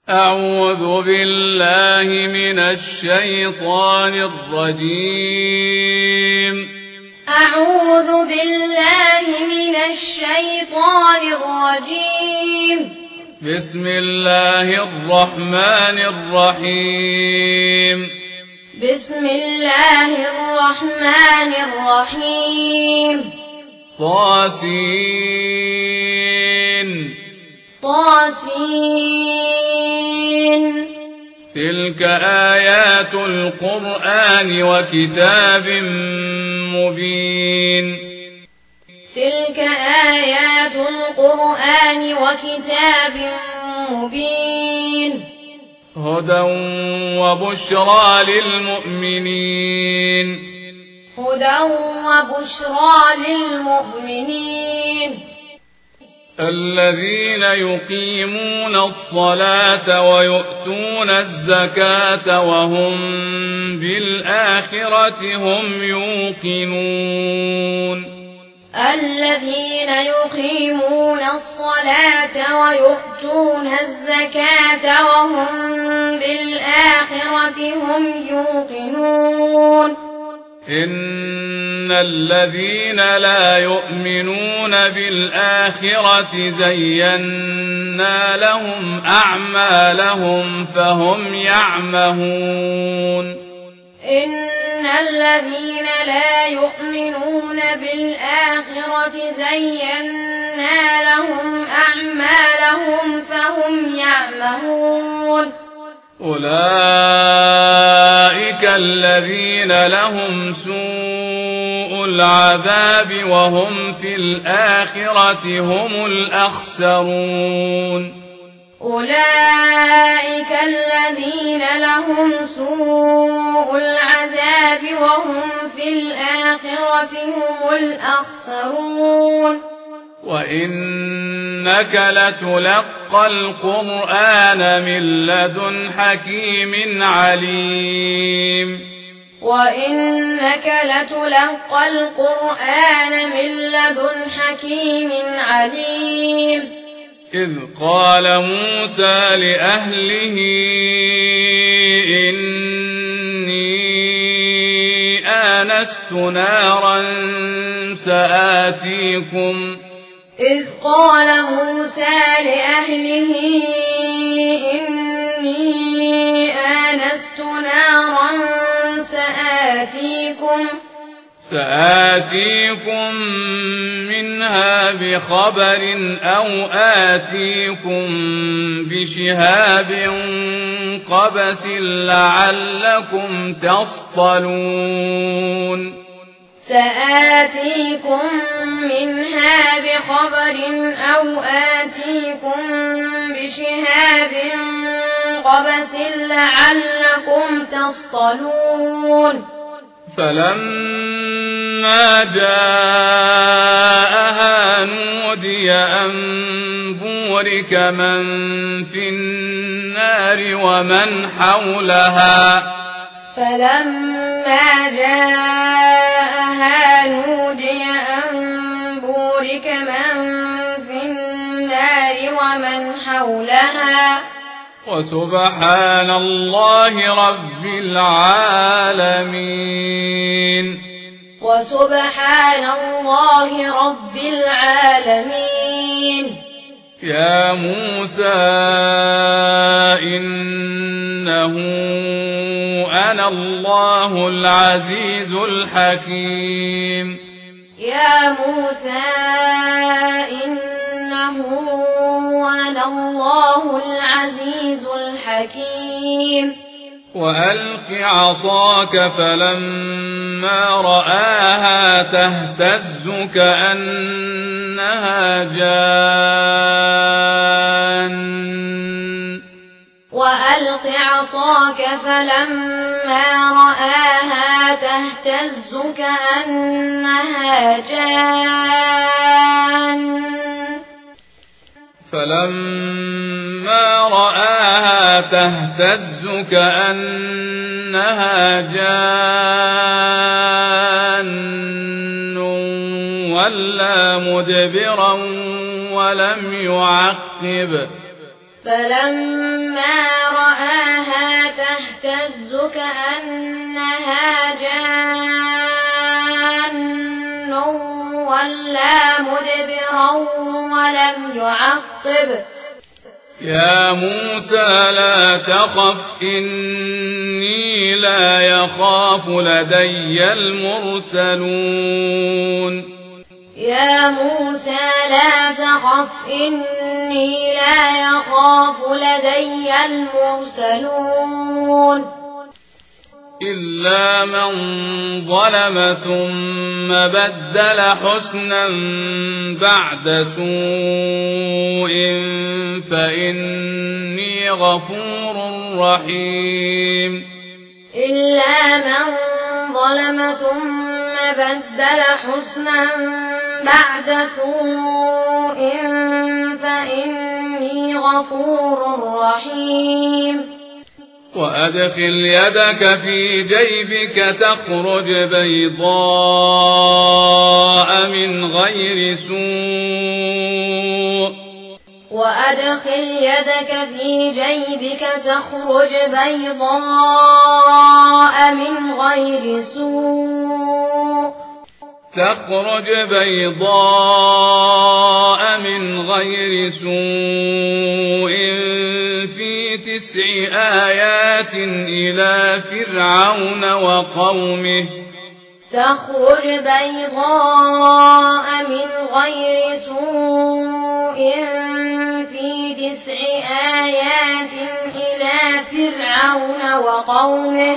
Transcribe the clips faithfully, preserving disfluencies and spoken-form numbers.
أعوذ بالله من الشيطان الرجيم أعوذ بالله من الشيطان الرجيم بسم الله الرحمن الرحيم بسم الله الرحمن الرحيم طاسين طاسين تلك آيات القرآن وكتاب مبين تلك آيات القرآن وكتاب مبين هدى وبشرى للمؤمنين هدى وبشرى للمؤمنين الذين يقيمون الصلاة ويؤتون الزكاة وهم بالآخرة هم يوقنون الذين يقيمون الصلاة ويؤتون الزكاة وهم بالآخرة هم يوقنون إن الذين لا يؤمنون بالآخرة زينا لهم أعمالهم فهم يعمهون إن الذين لا يؤمنون بالآخرة زينا لهم أعمالهم فهم يعمهون أولئك الذين لهم سوء العذاب وهم في الآخرة هم الأخسرون أولئك الذين لهم سوء العذاب وهم في الآخرة هم الأخسرون وإنك لتلقى القرآن من لدن حكيم عليم وإنك لتلقى القرآن من لدن حكيم عليم إذ قال موسى لأهله إني آنست نارا سآتيكم إذ قال موسى لأهله إني آنست نارا سآتيكم سآتيكم منها بخبر أو آتيكم بشهاب قبس لعلكم تصطلون سآتيكم منها بخبر أو آتيكم بشهاب قبس لعلكم تصطلون فلما جاءها نودي أن بورك من في النار ومن حولها فلما جاءها نودي أن بورك من في النار ومن حولها وسبحان الله رب العالمين وسبحان الله رب العالمين يا موسى إنه أنا الله العزيز الحكيم يا موسى إنه أنا الله العزيز الحكيم وألق عصاك فلما رآها تهتز كأنها جان وألق عصاك فلما رآها تهتز كأنها جان فلما رآها تهتز كأنها جان ولا مدبرا ولم يعقب فلما رآها تهتز كأنها جان ولا مدبرا ولم يعقب. يا موسى لا تخف إني لا يخاف لدي المرسلون. يا موسى لا تخف إني لا يخاف لدي المرسلون. إلا من ظلم ثم بدل حسنا بعد سوء فإني غفور رحيم. إلا من ظلم ثم بدل حسنا بعد سوء فإني غفور رحيم. وأدخل يدك في جيبك تخرج بيضاء من غير سوء. وأدخل يدك في جيبك تخرج بيضاء من غير سوء. تخرج بيضاء من غير سوء في تسع آيات إلى فرعون وقومه. تخرج بيضاء من غير سوء في تسع آيات إلى فرعون وقومه.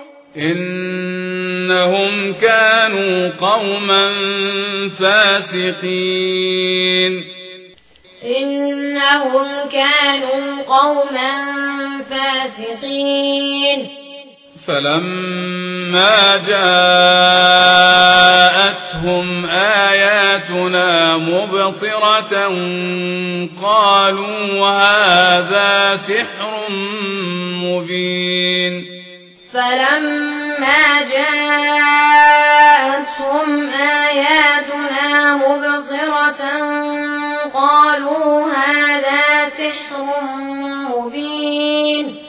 إنهم كانوا قوما فاسقين. إنهم كانوا قوما فاسقين. فلما جاءتهم آياتنا مبصرة قالوا هذا سحر مبين. فلما جاءتهم آياتنا مبصرة قالوا هذا سحر مبين.